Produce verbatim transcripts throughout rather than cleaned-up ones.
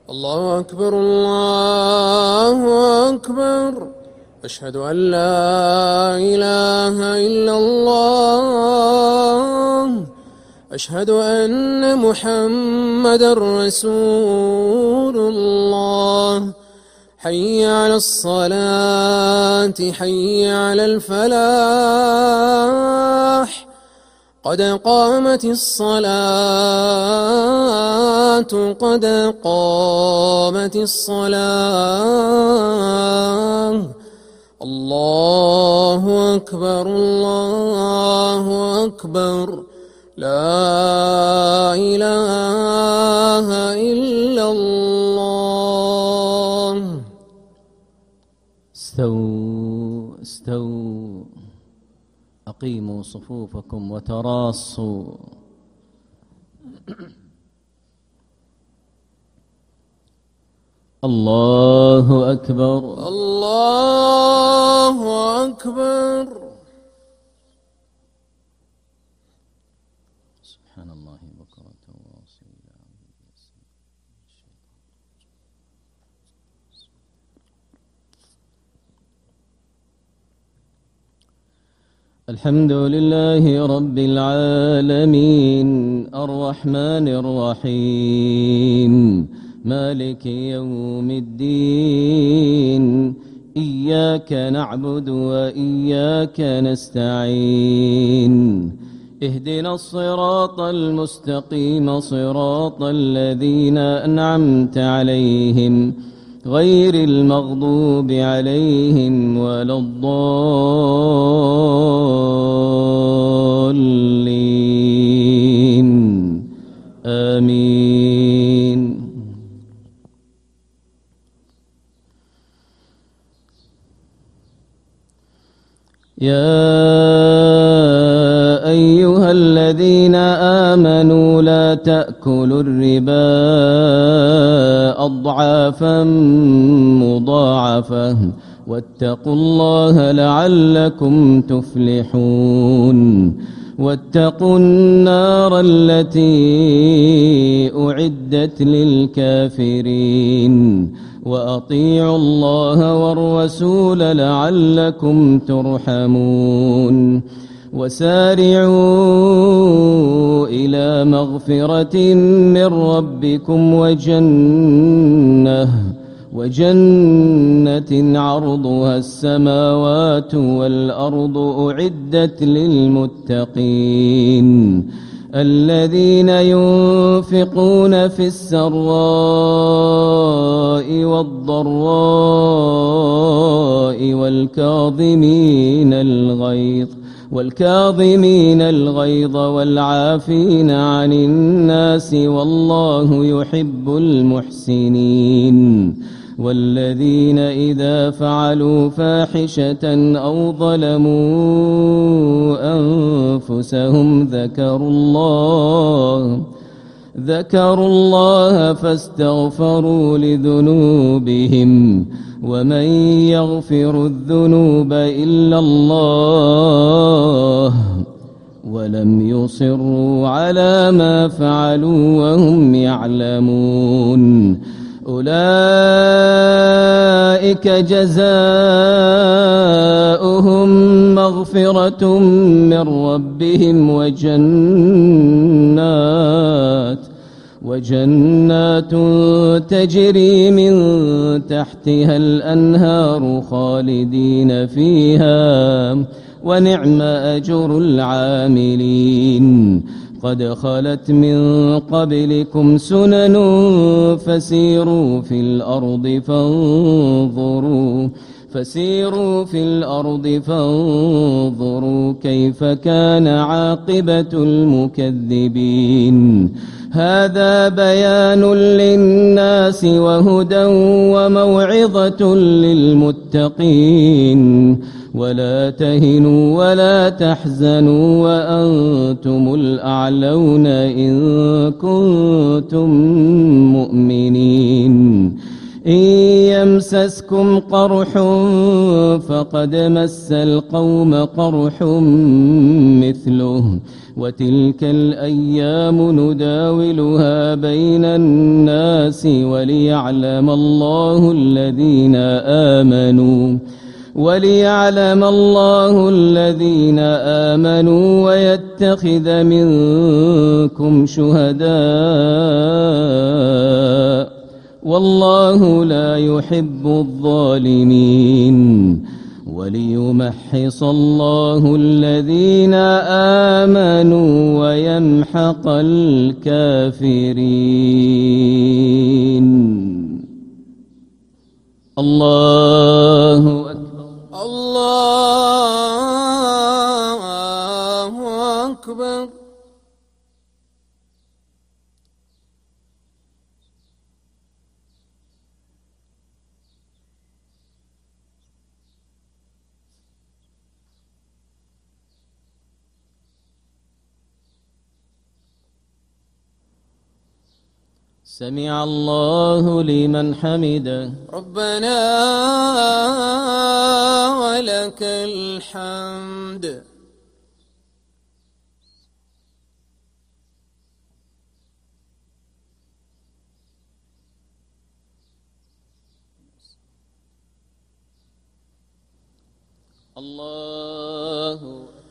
الله أكبر الله أكبر. أشهد أن لا إله إلا الله. أشهد أن محمدًا رسول الله. حي على الصلاة حي على الفلاح. قد قامت الصلاة قد قامت الصلاة. الله أكبر الله أكبر. لا إله إلا الله. استووا استووا أقيموا صفوفكم وتراصوا. الله أكبر الله أكبر. سبحان الله بكرة وأصيلا. الحمد لله رب العالمين الرحمن الرحيم مالك يوم الدين. إياك نعبد وإياك نستعين. اهدنا الصراط المستقيم صراط الذين أنعمت عليهم غير المغضوب عليهم ولا الضالين. آمين. يا أيها الذين آمنوا لا تأكلوا الربا أضعافا مضاعفة واتقوا الله لعلكم تفلحون. واتقوا النار التي أعدت للكافرين. وأطيعوا الله والرسول لعلكم ترحمون. وسارعوا إلى مغفرة من ربكم وجنة وجنة عرضها السماوات والأرض أعدت للمتقين الذين ينفقون في السراء والضراء والكاظمين الغيظ والكاظمين الغيظ والعافين عن الناس والله يحب المحسنين. والذين إذا فعلوا فاحشة أو ظلموا أنفسهم ذكروا الله ذكروا الله فاستغفروا لذنوبهم ومن يغفر الذنوب إلا الله ولم يصروا على ما فعلوا وهم يعلمون. أولئك جزاؤهم مغفرة من ربهم وجنات وجنات تجري من تحتها الأنهار خالدين فيها ونعم أجر العاملين. قد خلت من قبلكم سنن فسيروا في الأرض فانظروا فسيروا في الأرض فانظروا كيف كان عاقبة المكذبين. هذا بيان للناس وهدى وموعظة للمتقين. ولا تهنوا ولا تحزنوا وأنتم الأعلون إن كنتم مؤمنين. إن يمسسكم قرح فقد مس القوم قرح مثله وتلك الأيام نداولها بين الناس وليعلم الله الذين آمنوا وليعلم الله الذين آمنوا ويتخذ منكم شهداء والله لا يحب الظالمين وليمحص الله الذين آمنوا ويمحق الكافرين. الله أكبر. الله أكبر. سمع الله لمن حمده. ربنا ولك الحمد. الله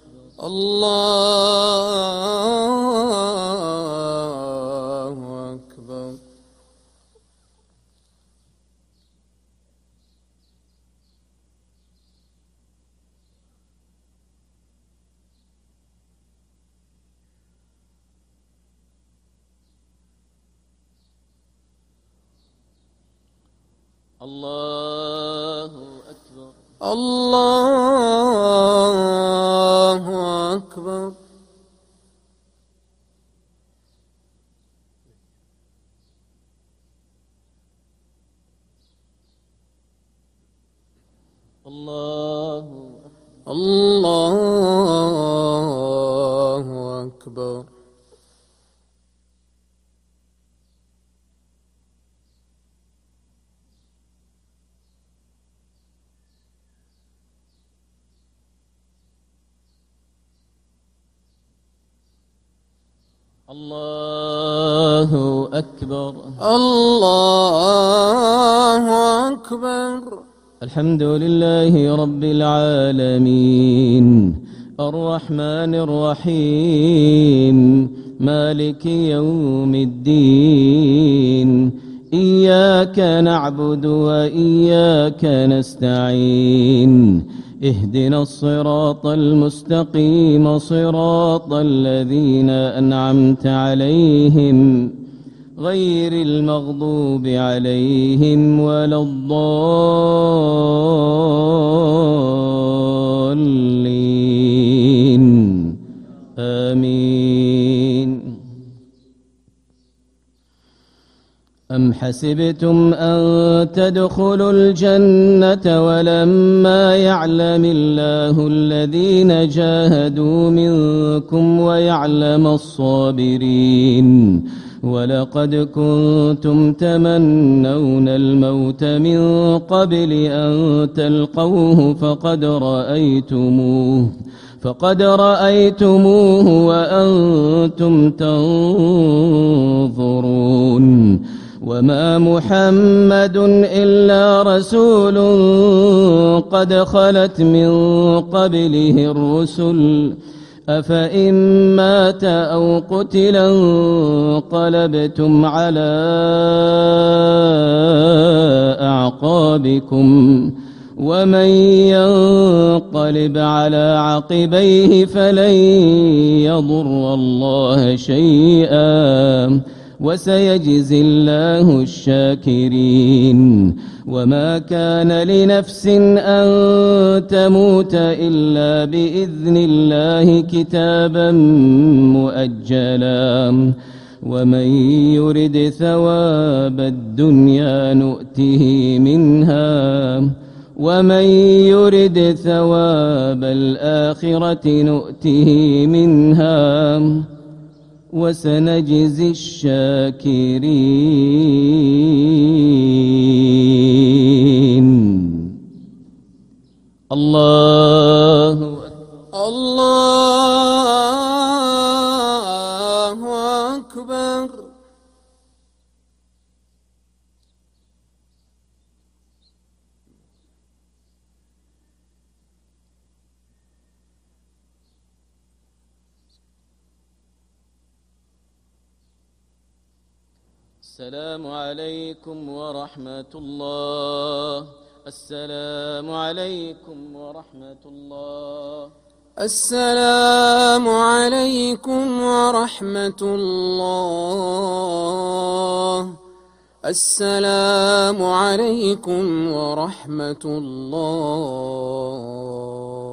الله أكبر. الله أكبر. الله أكبر. الله الله أكبر. الله أكبر. الله أكبر. الحمد لله رب العالمين الرحمن الرحيم مالك يوم الدين إياك نعبد وإياك نستعين اهدنا الصراط المستقيم صراط الذين أنعمت عليهم غير المغضوب عليهم ولا الضالين آمين. أم حسبتم أن تدخلوا الجنة ولما يعلم الله الذين جاهدوا منكم ويعلم الصابرين ولقد كنتم تمنون الموت من قبل أن تلقوه فقد رأيتموه فقد رأيتموه وأنتم تنظرون وما محمد إلا رسول قد خلت من قبله الرسل أفإن مات أو قتلا انقلبتم على أعقابكم ومن ينقلب على عقبيه فلن يضر الله شيئا وسيجزي الله الشاكرين. وما كان لنفس أن تموت إلا بإذن الله كتابا مؤجلا ومن يرد ثواب الدنيا نؤته منها ومن يرد ثواب الآخرة نؤته منها وسنجزي الشاكرين. السلام عليكم ورحمة الله. السلام عليكم ورحمة الله. السلام عليكم ورحمة الله. السلام عليكم ورحمة الله.